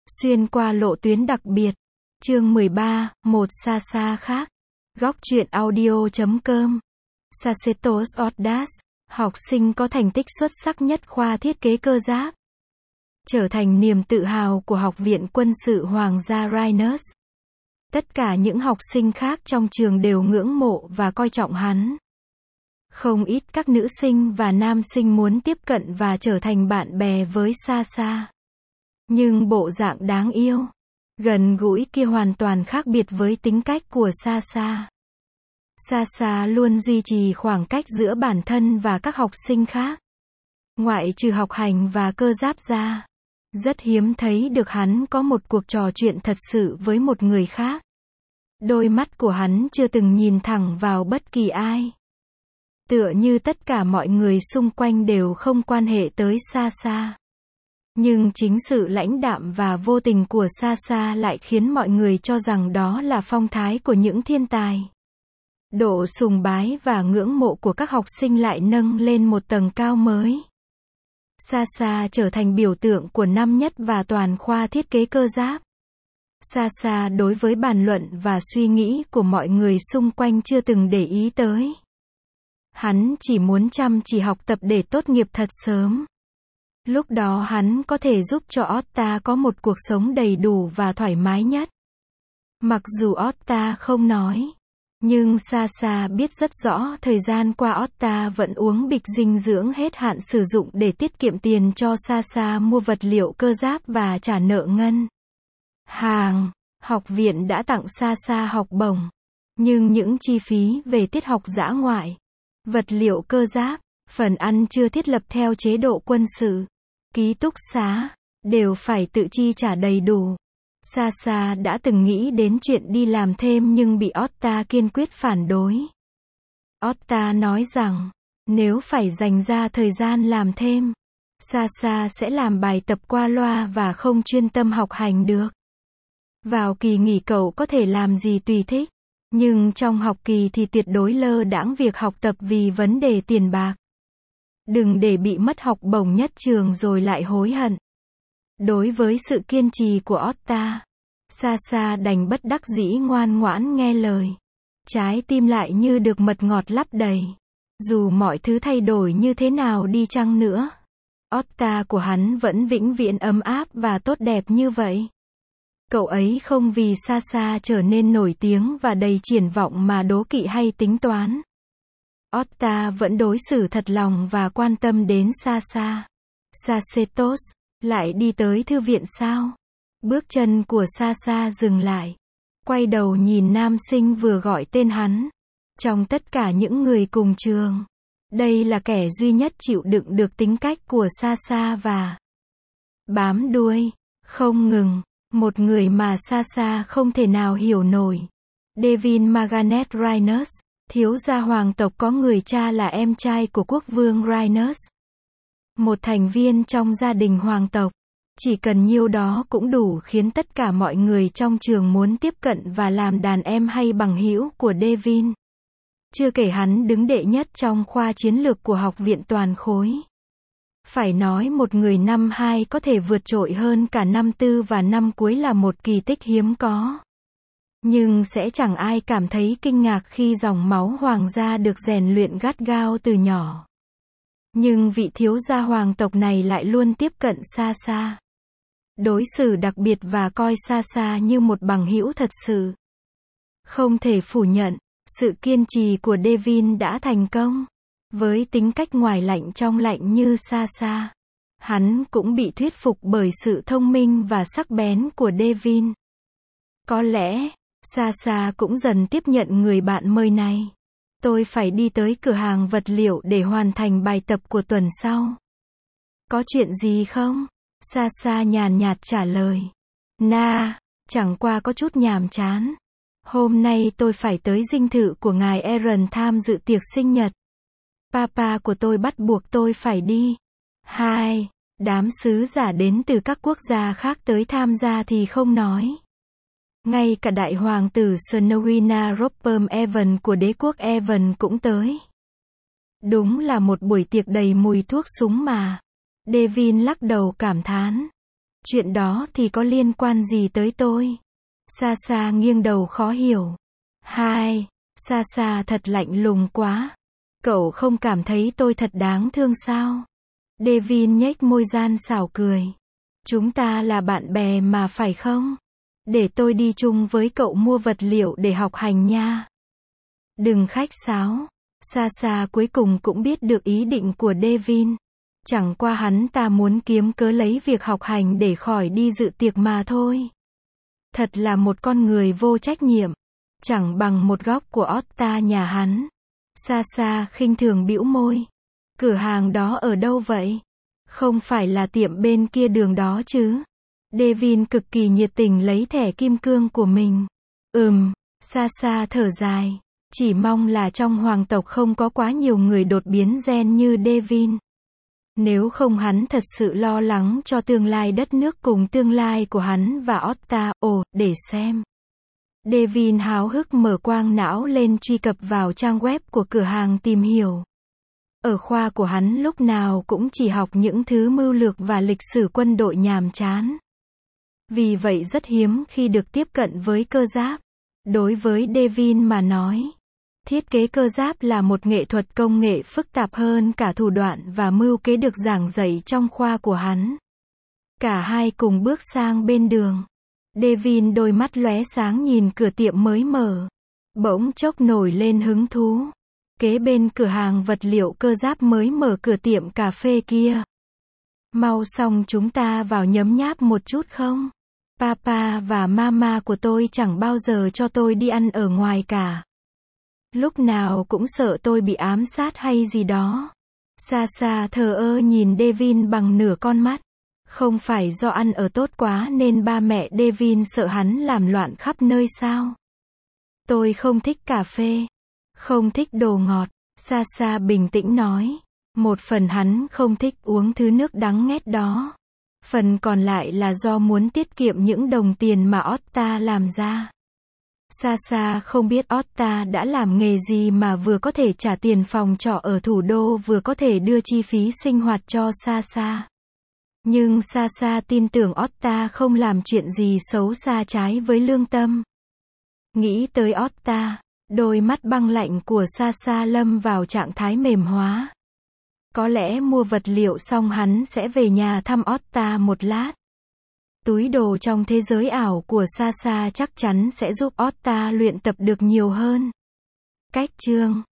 Xuyên qua lộ tuyến đặc biệt. Chương 13, một xa xa khác. Góc truyện audio.com. Sacetos Audas, học sinh có thành tích xuất sắc nhất khoa thiết kế cơ giáp. Trở thành niềm tự hào của Học viện Quân sự Hoàng gia Rhinus. Tất cả những học sinh khác trong trường đều ngưỡng mộ và coi trọng hắn. Không ít các nữ sinh và nam sinh muốn tiếp cận và trở thành bạn bè với Sasa. Nhưng bộ dạng đáng yêu, gần gũi kia hoàn toàn khác biệt với tính cách của Sasa. Sasa luôn duy trì khoảng cách giữa bản thân và các học sinh khác. Ngoại trừ học hành và cơ giáp ra, rất hiếm thấy được hắn có một cuộc trò chuyện thật sự với một người khác. Đôi mắt của hắn chưa từng nhìn thẳng vào bất kỳ ai. Tựa như tất cả mọi người xung quanh đều không quan hệ tới Sasa. Nhưng chính sự lãnh đạm và vô tình của Sasa lại khiến mọi người cho rằng đó là phong thái của những thiên tài. Độ sùng bái và ngưỡng mộ của các học sinh lại nâng lên một tầng cao mới. Sasa trở thành biểu tượng của năm nhất và toàn khoa thiết kế cơ giáp. Sasa đối với bàn luận và suy nghĩ của mọi người xung quanh chưa từng để ý tới. Hắn chỉ muốn chăm chỉ học tập để tốt nghiệp thật sớm. Lúc đó hắn có thể giúp cho Otta có một cuộc sống đầy đủ và thoải mái nhất. Mặc dù Otta không nói, nhưng Sasa biết rất rõ thời gian qua Otta vẫn uống bịch dinh dưỡng hết hạn sử dụng để tiết kiệm tiền cho Sasa mua vật liệu cơ giáp và trả nợ ngân hàng. Học viện đã tặng Sasa học bổng, nhưng những chi phí về tiết học dã ngoại, vật liệu cơ giáp, phần ăn chưa thiết lập theo chế độ quân sự, ký túc xá, đều phải tự chi trả đầy đủ. Sasa đã từng nghĩ đến chuyện đi làm thêm nhưng bị Otta kiên quyết phản đối. Otta nói rằng, nếu phải dành ra thời gian làm thêm, Sasa sẽ làm bài tập qua loa và không chuyên tâm học hành được. Vào kỳ nghỉ cậu có thể làm gì tùy thích, nhưng trong học kỳ thì tuyệt đối lơ đãng việc học tập vì vấn đề tiền bạc. Đừng để bị mất học bổng nhất trường rồi lại hối hận. Đối với sự kiên trì của Otta, Sasa đành bất đắc dĩ ngoan ngoãn nghe lời. Trái tim lại như được mật ngọt lấp đầy. Dù mọi thứ thay đổi như thế nào đi chăng nữa, Otta của hắn vẫn vĩnh viễn ấm áp và tốt đẹp như vậy. Cậu ấy không vì Sasa trở nên nổi tiếng và đầy triển vọng mà đố kỵ hay tính toán. Otta vẫn đối xử thật lòng và quan tâm đến Sasa. Sacetos, lại đi tới thư viện sao? Bước chân của Sasa dừng lại. Quay đầu nhìn nam sinh vừa gọi tên hắn. Trong tất cả những người cùng trường, đây là kẻ duy nhất chịu đựng được tính cách của Sasa và bám đuôi, không ngừng. Một người mà Sasa không thể nào hiểu nổi. Devin Maganet Rhinus, thiếu gia hoàng tộc có người cha là em trai của quốc vương Rhinus. Một thành viên trong gia đình hoàng tộc. Chỉ cần nhiêu đó cũng đủ khiến tất cả mọi người trong trường muốn tiếp cận và làm đàn em hay bằng hữu của Devin. Chưa kể hắn đứng đệ nhất trong khoa chiến lược của học viện toàn khối. Phải nói một người năm 2 có thể vượt trội hơn cả năm 4 và năm cuối là một kỳ tích hiếm có. Nhưng sẽ chẳng ai cảm thấy kinh ngạc khi dòng máu hoàng gia được rèn luyện gắt gao từ nhỏ. Nhưng vị thiếu gia hoàng tộc này lại luôn tiếp cận Sasa. Đối xử đặc biệt và coi Sasa như một bằng hữu thật sự. Không thể phủ nhận, sự kiên trì của Devin đã thành công. Với tính cách ngoài lạnh trong lạnh như Sasa, hắn cũng bị thuyết phục bởi sự thông minh và sắc bén của Devin. Có lẽ, Sasa cũng dần tiếp nhận người bạn mới này. Tôi phải đi tới cửa hàng vật liệu để hoàn thành bài tập của tuần sau. Có chuyện gì không? Sasa nhàn nhạt trả lời. Chẳng qua có chút nhàm chán. Hôm nay tôi phải tới dinh thự của ngài Aaron tham dự tiệc sinh nhật. Papa của tôi bắt buộc tôi phải đi. Đám sứ giả đến từ các quốc gia khác tới tham gia thì không nói. Ngay cả đại hoàng tử Snowina Ropem Evan của đế quốc Evan cũng tới. Đúng là một buổi tiệc đầy mùi thuốc súng mà. Devin lắc đầu cảm thán. Chuyện đó thì có liên quan gì tới tôi? Sasa nghiêng đầu khó hiểu. Hai, Sasa thật lạnh lùng quá. Cậu không cảm thấy tôi thật đáng thương sao? Devin nhếch môi gian xảo cười. Chúng ta là bạn bè mà phải không? Để tôi đi chung với cậu mua vật liệu để học hành nha. Đừng khách sáo. Sasa cuối cùng cũng biết được ý định của Devin. Chẳng qua hắn ta muốn kiếm cớ lấy việc học hành để khỏi đi dự tiệc mà thôi. Thật là một con người vô trách nhiệm. Chẳng bằng một góc của Otta nhà hắn. Sasa khinh thường bĩu môi. Cửa hàng đó ở đâu vậy? Không phải là tiệm bên kia đường đó chứ? Devin cực kỳ nhiệt tình lấy thẻ kim cương của mình. Sasa thở dài. Chỉ mong là trong hoàng tộc không có quá nhiều người đột biến gen như Devin. Nếu không hắn thật sự lo lắng cho tương lai đất nước cùng tương lai của hắn và Otta. Để xem. Devin háo hức mở quang não lên truy cập vào trang web của cửa hàng tìm hiểu. Ở khoa của hắn lúc nào cũng chỉ học những thứ mưu lược và lịch sử quân đội nhàm chán. Vì vậy rất hiếm khi được tiếp cận với cơ giáp. Đối với Devin mà nói, thiết kế cơ giáp là một nghệ thuật công nghệ phức tạp hơn cả thủ đoạn và mưu kế được giảng dạy trong khoa của hắn. Cả hai cùng bước sang bên đường. Devin đôi mắt lóe sáng nhìn cửa tiệm mới mở. Bỗng chốc nổi lên hứng thú. Kế bên cửa hàng vật liệu cơ giáp mới mở cửa tiệm cà phê kia. Mau xong chúng ta vào nhấm nháp một chút không? Papa và mama của tôi chẳng bao giờ cho tôi đi ăn ở ngoài cả. Lúc nào cũng sợ tôi bị ám sát hay gì đó. Sasa thờ ơ nhìn Devin bằng nửa con mắt. Không phải do ăn ở tốt quá nên ba mẹ Devin sợ hắn làm loạn khắp nơi sao? Tôi không thích cà phê. Không thích đồ ngọt. Sasa bình tĩnh nói. Một phần hắn không thích uống thứ nước đắng nghét đó. Phần còn lại là do muốn tiết kiệm những đồng tiền mà Otta làm ra. Sasa không biết Otta đã làm nghề gì mà vừa có thể trả tiền phòng trọ ở thủ đô vừa có thể đưa chi phí sinh hoạt cho Sasa. Nhưng Sasa tin tưởng Otta không làm chuyện gì xấu xa trái với lương tâm. Nghĩ tới Otta, đôi mắt băng lạnh của Sasa lâm vào trạng thái mềm hóa. Có lẽ mua vật liệu xong hắn sẽ về nhà thăm Otta một lát. Túi đồ trong thế giới ảo của Sasa chắc chắn sẽ giúp Otta luyện tập được nhiều hơn. Cách chương